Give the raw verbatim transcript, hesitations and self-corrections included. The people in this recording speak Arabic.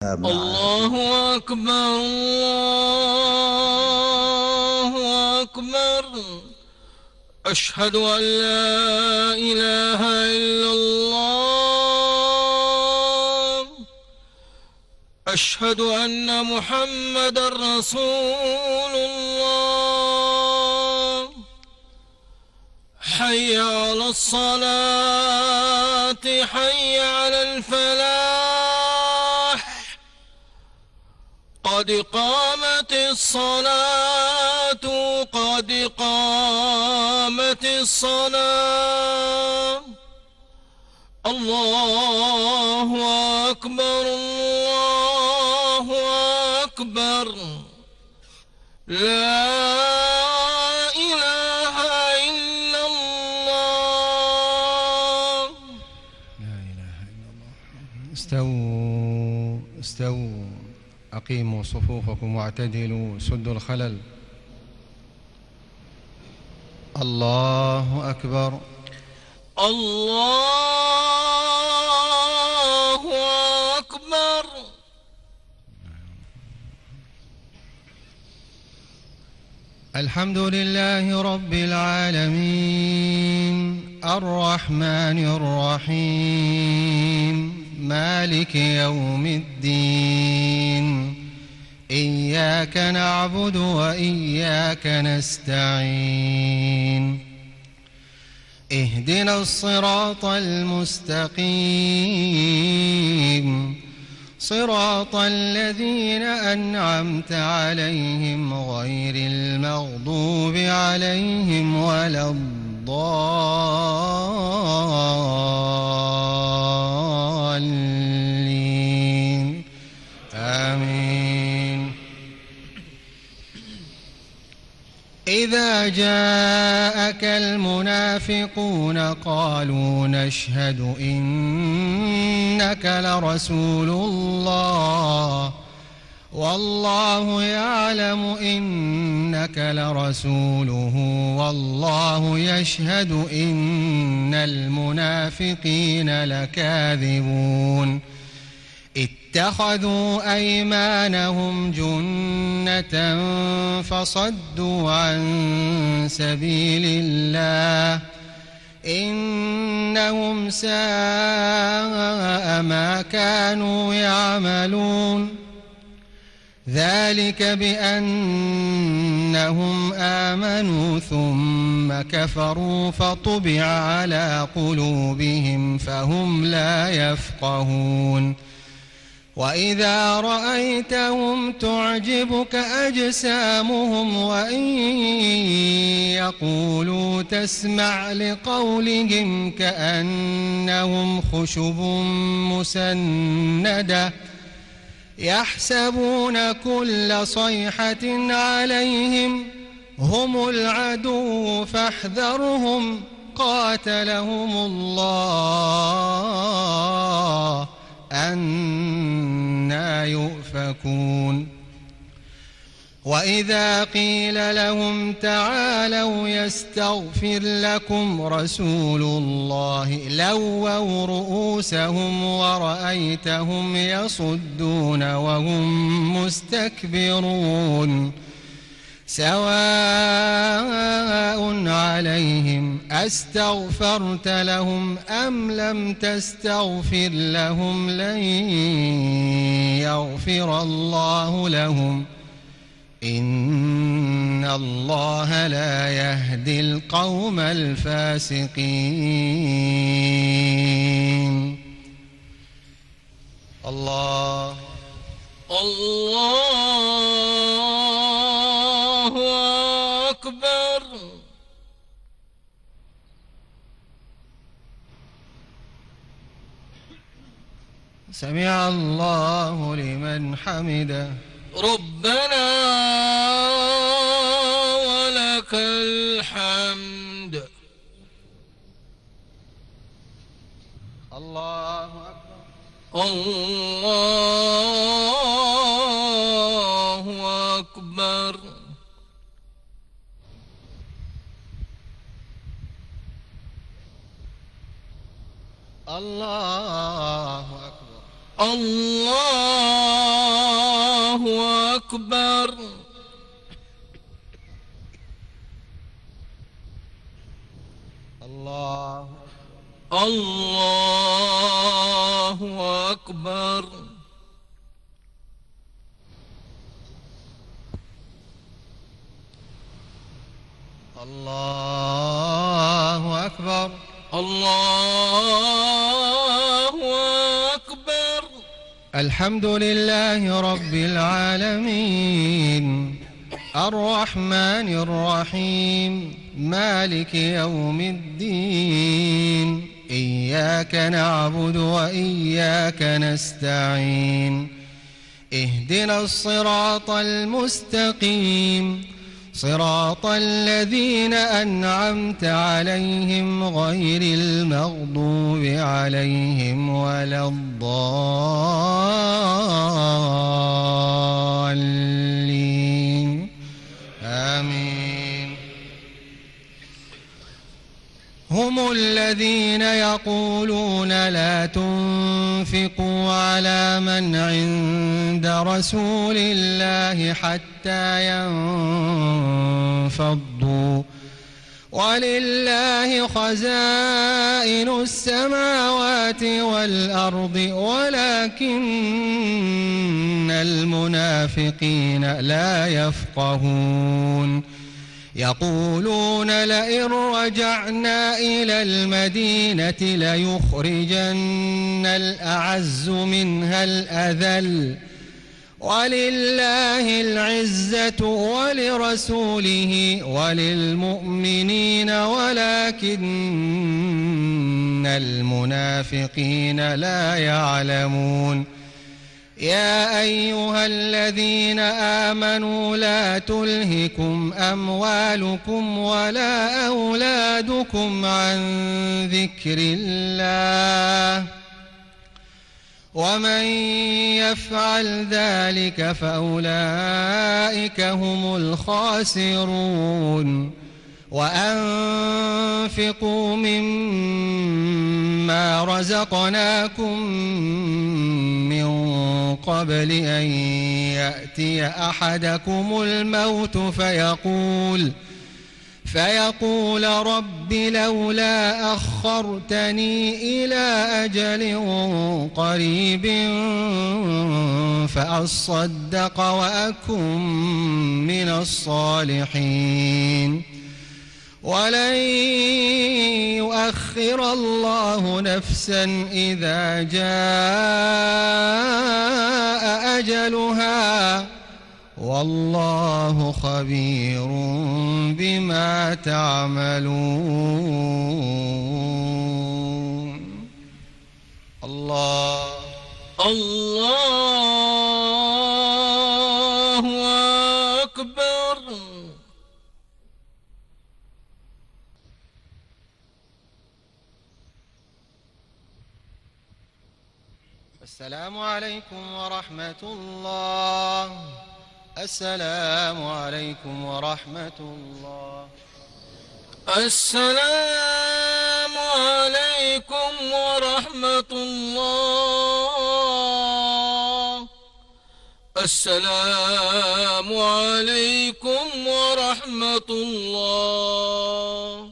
الله أكبر الله أكبر. أشهد أن لا إله إلا الله. أشهد أن محمدا رسول الله. حي على الصلاة حي على الفلاح. قد قامت الصلاة قد قامت الصلاة. الله أكبر الله أكبر. لا إله إلا الله. لا إله إلا الله. استووا استووا أقيموا صفوفكم واعتدلوا سدوا الخلل. الله أكبر الله أكبر. الحمد لله رب العالمين الرحمن الرحيم مالك يوم الدين. إياك نعبد وإياك نستعين. اهدنا الصراط المستقيم صراط الذين أنعمت عليهم غير المغضوب عليهم ولا الضالين. آمين. إذا جاءك المنافقون قالوا نشهد إنك لرسول الله والله يعلم إنك لرسوله والله يشهد إن المنافقين لكاذبون. اتخذوا أيمانهم جنة فصدوا عن سبيل الله إنهم ساء ما كانوا يعملون. ذلك بأنهم آمنوا ثم كفروا فطبع على قلوبهم فهم لا يفقهون. وإذا رأيتهم تعجبك أجسامهم وإن يقولوا تسمع لقولهم كأنهم خشب مسندة يحسبون كل صيحة عليهم هم العدو فاحذرهم قاتلهم الله أنى يؤفكون. وإذا قيل لهم تعالوا يستغفر لكم رسول الله لووا رؤوسهم ورأيتهم يصدون وهم مستكبرون. سواء عليهم أستغفرت لهم أم لم تستغفر لهم لن يغفر الله لهم إن الله لا يهدي القوم الفاسقين. الله الله أكبر. سمع الله لمن حمده. ربنا ولك الحمد. الله أكبر. الله أكبر. الله أكبر. الله أكبر. الله الله أكبر. الله أكبر. الله أكبر. الحمد لله رب العالمين الرحمن الرحيم مالك يوم الدين إياك نعبد وإياك نستعين اهدنا الصراط المستقيم صراط الذين أنعمت عليهم غير المغضوب عليهم ولا الضالين آمين. هم الذين يقولون لا تنفقوا على من عند رسول الله حتى ينفضوا ولله خزائن السماوات والأرض ولكن المنافقين لا يفقهون يقولون لئن رجعنا إلى المدينة ليخرجن الأعز منها الأذل ولله العزة ولرسوله وللمؤمنين ولكن المنافقين لا يعلمون يا أيها الذين آمنوا لا تلهكم أموالكم ولا أولادكم عن ذكر الله ومن يفعل ذلك فأولئك هم الخاسرون وأنفقوا مما رزقناكم من قبل أن يأتي أحدكم الموت فيقول فيقول رب لولا أخرتني إلى أجل قريب فأصدق وأكن من الصالحين ولن يؤخر الله نفسا إذا جاء أجلها والله خبير بما تعملون. الله الله أكبر. السلام عليكم ورحمة الله. السلام عليكم ورحمة الله. السلام عليكم ورحمة الله. السلام عليكم ورحمة الله.